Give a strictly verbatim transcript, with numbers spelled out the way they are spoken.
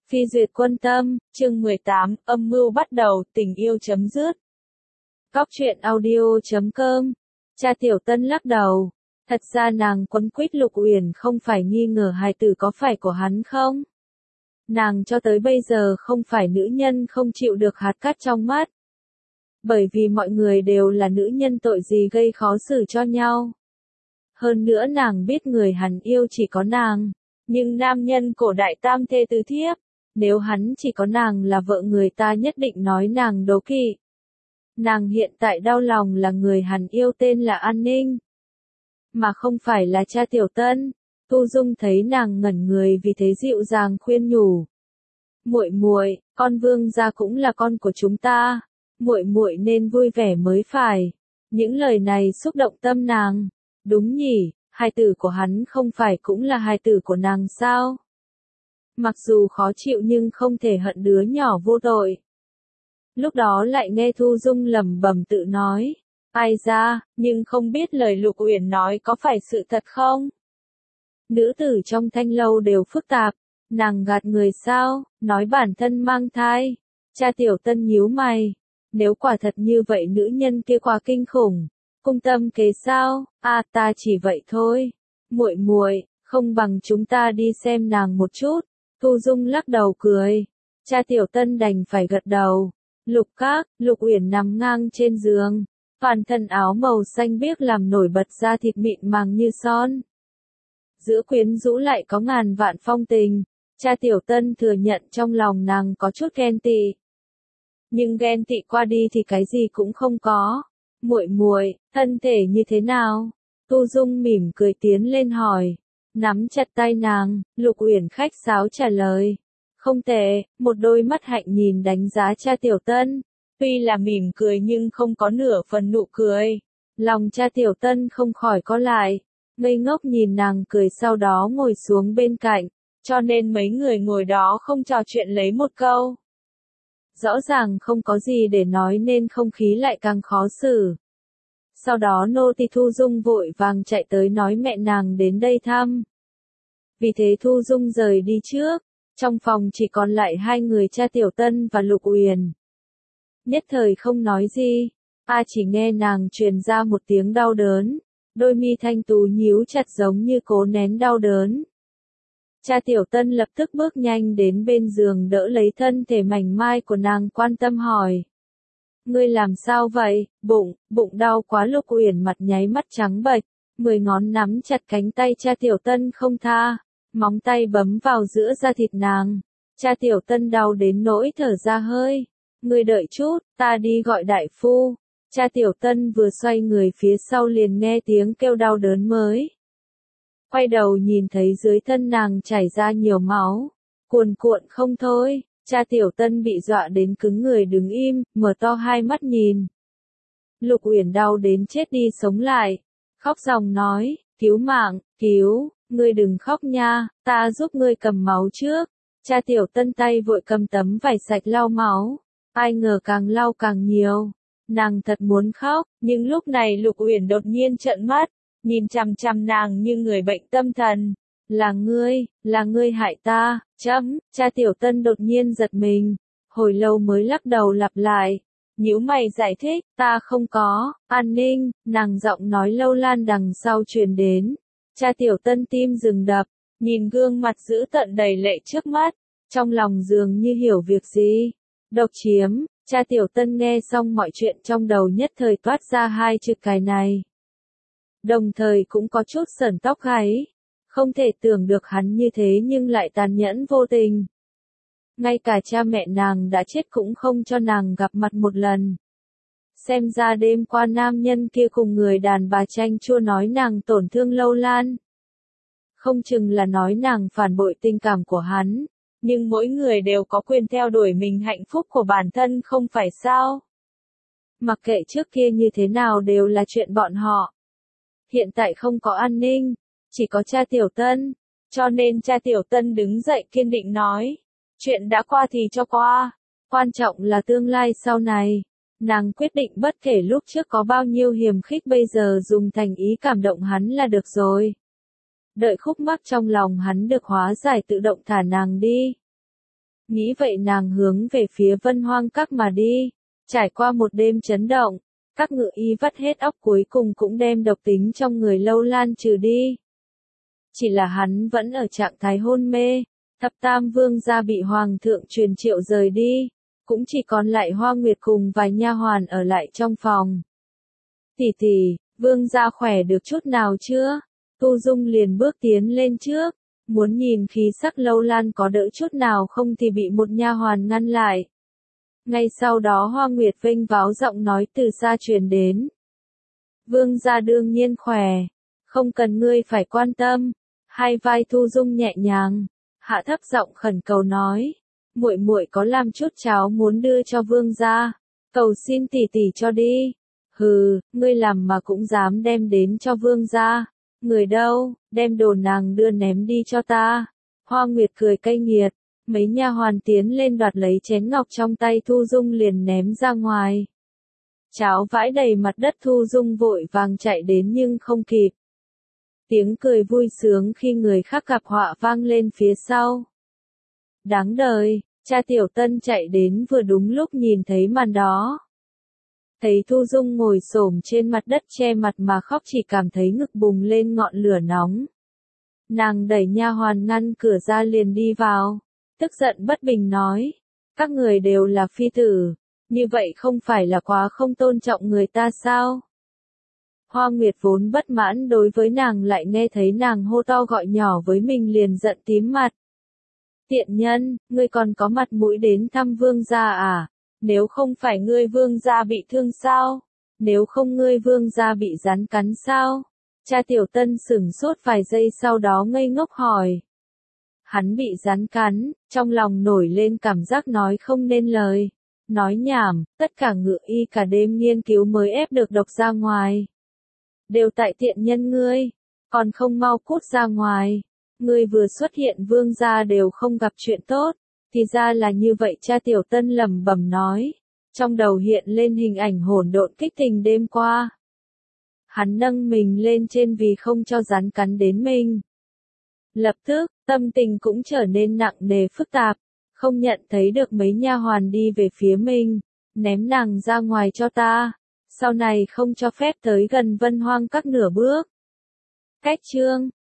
Phi duyệt quân tâm, chương mười tám, âm mưu bắt đầu, tình yêu chấm dứt. Cóc truyện audio chấm com. Cha Tiểu Tân lắc đầu. Thật ra nàng quấn quýt Lục Uyển không phải nghi ngờ hài tử có phải của hắn không? Nàng cho tới bây giờ không phải nữ nhân không chịu được hạt cát trong mắt. Bởi vì mọi người đều là nữ nhân, tội gì gây khó xử cho nhau. Hơn nữa nàng biết người hắn yêu chỉ có nàng. Nhưng nam nhân cổ đại tam thê tứ thiếp. Nếu hắn chỉ có nàng là vợ người ta nhất định nói nàng đố kỵ. Nàng hiện tại đau lòng là người hắn yêu tên là An Ninh. Mà không phải là cha Tiểu Tân. Tu Dung thấy nàng ngẩn người vì thế dịu dàng khuyên nhủ. Muội muội, con Vương gia cũng là con của chúng ta. Muội muội nên vui vẻ mới phải. Những lời này xúc động tâm nàng. Đúng nhỉ, hài tử của hắn không phải cũng là hài tử của nàng sao? Mặc dù khó chịu nhưng không thể hận đứa nhỏ vô tội. Lúc đó lại nghe Thu Dung lẩm bẩm tự nói. Ai ra, nhưng không biết lời Lục Uyển nói có phải sự thật không? Nữ tử trong thanh lâu đều phức tạp. Nàng gạt người sao, nói bản thân mang thai. Cha Tiểu Tân nhíu mày. Nếu quả thật như vậy nữ nhân kia quá kinh khủng. Cung tâm kế sao, à ta chỉ vậy thôi. Muội muội, không bằng chúng ta đi xem nàng một chút. Thu Dung lắc đầu cười. Cha Tiểu Tân đành phải gật đầu. Lục Các, Lục Uyển nằm ngang trên giường. Toàn thân áo màu xanh biếc làm nổi bật da thịt mịn màng như son. Giữa quyến rũ lại có ngàn vạn phong tình. Cha Tiểu Tân thừa nhận trong lòng nàng có chút ghen tị. Nhưng ghen tị qua đi thì cái gì cũng không có. Muội muội, thân thể như thế nào? Tu Dung mỉm cười tiến lên hỏi. Nắm chặt tay nàng, Lục Uyển khách sáo trả lời. Không tệ, một đôi mắt hạnh nhìn đánh giá cha Tiểu Tân. Tuy là mỉm cười nhưng không có nửa phần nụ cười. Lòng cha Tiểu Tân không khỏi co lại. Ngây ngốc nhìn nàng cười, sau đó ngồi xuống bên cạnh. Cho nên mấy người ngồi đó không trò chuyện lấy một câu. Rõ ràng không có gì để nói nên không khí lại càng khó xử. Sau đó nô tỳ Thu Dung vội vàng chạy tới nói mẹ nàng đến đây thăm. Vì thế Thu Dung rời đi trước. Trong phòng chỉ còn lại hai người cha Tiểu Tân và Lục Uyển. Nhất thời không nói gì. A chỉ nghe nàng truyền ra một tiếng đau đớn. Đôi mi thanh tú nhíu chặt giống như cố nén đau đớn. Cha Tiểu Tân lập tức bước nhanh đến bên giường đỡ lấy thân thể mảnh mai của nàng, quan tâm hỏi. Ngươi làm sao vậy? Bụng, bụng đau quá. Lục Uyển mặt nháy mắt trắng bệch, mười ngón nắm chặt cánh tay cha Tiểu Tân không tha, móng tay bấm vào giữa da thịt nàng. Cha Tiểu Tân đau đến nỗi thở ra hơi. Ngươi đợi chút, ta đi gọi đại phu. Cha Tiểu Tân vừa xoay người phía sau liền nghe tiếng kêu đau đớn mới. Quay đầu nhìn thấy dưới thân nàng chảy ra nhiều máu, cuồn cuộn không thôi. Cha Tiểu Tân bị dọa đến cứng người đứng im, mở to hai mắt nhìn. Lục Uyển đau đến chết đi sống lại, khóc ròng nói, cứu mạng, cứu, ngươi đừng khóc nha, ta giúp ngươi cầm máu trước. Cha Tiểu Tân tay vội cầm tấm vải sạch lau máu, ai ngờ càng lau càng nhiều. Nàng thật muốn khóc, nhưng lúc này Lục Uyển đột nhiên trợn mắt, nhìn chằm chằm nàng như người bệnh tâm thần. Là ngươi, là ngươi hại ta, chấm, cha Tiểu Tân đột nhiên giật mình, hồi lâu mới lắc đầu lặp lại, nhíu mày giải thích, ta không có. An Ninh, nàng giọng nói lâu lan đằng sau truyền đến. Cha Tiểu Tân tim dừng đập, nhìn gương mặt dữ tợn đầy lệ trước mắt, trong lòng dường như hiểu việc gì. Độc chiếm. Cha Tiểu Tân nghe xong mọi chuyện trong đầu nhất thời toát ra hai chữ cái này. Đồng thời cũng có chút sởn tóc gáy. Không thể tưởng được hắn như thế nhưng lại tàn nhẫn vô tình. Ngay cả cha mẹ nàng đã chết cũng không cho nàng gặp mặt một lần. Xem ra đêm qua nam nhân kia cùng người đàn bà chanh chua nói nàng tổn thương Lâu Lan. Không chừng là nói nàng phản bội tình cảm của hắn. Nhưng mỗi người đều có quyền theo đuổi mình hạnh phúc của bản thân không phải sao? Mặc kệ trước kia như thế nào đều là chuyện bọn họ. Hiện tại không có An Ninh, chỉ có cha Tiểu Tân. Cho nên cha Tiểu Tân đứng dậy kiên định nói. Chuyện đã qua thì cho qua. Quan trọng là tương lai sau này. Nàng quyết định bất kể lúc trước có bao nhiêu hiềm khích bây giờ dùng thành ý cảm động hắn là được rồi. Đợi khúc mắc trong lòng hắn được hóa giải tự động thả nàng đi. Nghĩ vậy nàng hướng về phía Vân Hoang Các mà đi. Trải qua một đêm chấn động, các ngự y vắt hết óc cuối cùng cũng đem độc tính trong người Lâu Lan trừ đi. Chỉ là hắn vẫn ở trạng thái hôn mê, thập tam vương gia bị hoàng thượng truyền triệu rời đi, cũng chỉ còn lại Hoa Nguyệt cùng vài nha hoàn ở lại trong phòng. Tỷ tỷ, vương gia khỏe được chút nào chưa? Tu Dung liền bước tiến lên trước, muốn nhìn khí sắc Lâu Lan có đỡ chút nào không thì bị một nha hoàn ngăn lại. Ngay sau đó Hoa Nguyệt vênh váo giọng nói từ xa truyền đến. Vương gia đương nhiên khỏe, không cần ngươi phải quan tâm. Hai vai Thu Dung nhẹ nhàng, hạ thấp giọng khẩn cầu nói, muội muội có làm chút cháo muốn đưa cho vương gia, cầu xin tỷ tỷ cho đi. Hừ, ngươi làm mà cũng dám đem đến cho vương gia, người đâu, đem đồ nàng đưa ném đi cho ta. Hoa Nguyệt cười cay nghiệt, mấy nha hoàn tiến lên đoạt lấy chén ngọc trong tay Thu Dung liền ném ra ngoài. Cháo vãi đầy mặt đất, Thu Dung vội vàng chạy đến nhưng không kịp. Tiếng cười vui sướng khi người khác gặp họa vang lên phía sau. Đáng đời, cha Tiểu Tân chạy đến vừa đúng lúc nhìn thấy màn đó. Thấy Thu Dung ngồi xổm trên mặt đất che mặt mà khóc, chỉ cảm thấy ngực bùng lên ngọn lửa nóng. Nàng đẩy nha hoàn ngăn cửa ra liền đi vào, tức giận bất bình nói, các người đều là phi tử, như vậy không phải là quá không tôn trọng người ta sao? Hoa Nguyệt vốn bất mãn đối với nàng, lại nghe thấy nàng hô to gọi nhỏ với mình liền giận tím mặt. Tiện nhân, ngươi còn có mặt mũi đến thăm vương gia à? Nếu không phải ngươi vương gia bị thương sao? Nếu không ngươi vương gia bị rắn cắn sao? Cha Tiểu Tân sửng sốt vài giây sau đó ngây ngốc hỏi. Hắn bị rắn cắn, trong lòng nổi lên cảm giác nói không nên lời. Nói nhảm, tất cả ngự y cả đêm nghiên cứu mới ép được độc ra ngoài. Đều tại tiện nhân ngươi, còn không mau cút ra ngoài. Ngươi vừa xuất hiện vương gia đều không gặp chuyện tốt, thì ra là như vậy. Cha Tiểu Tân lẩm bẩm nói, trong đầu hiện lên hình ảnh hỗn độn kích tình đêm qua. Hắn nâng mình lên trên vì không cho rắn cắn đến mình. Lập tức, tâm tình cũng trở nên nặng nề phức tạp, không nhận thấy được mấy nha hoàn đi về phía mình, ném nàng ra ngoài cho ta. Sau này không cho phép tới gần Vân Hoang Các nửa bước. Cách chương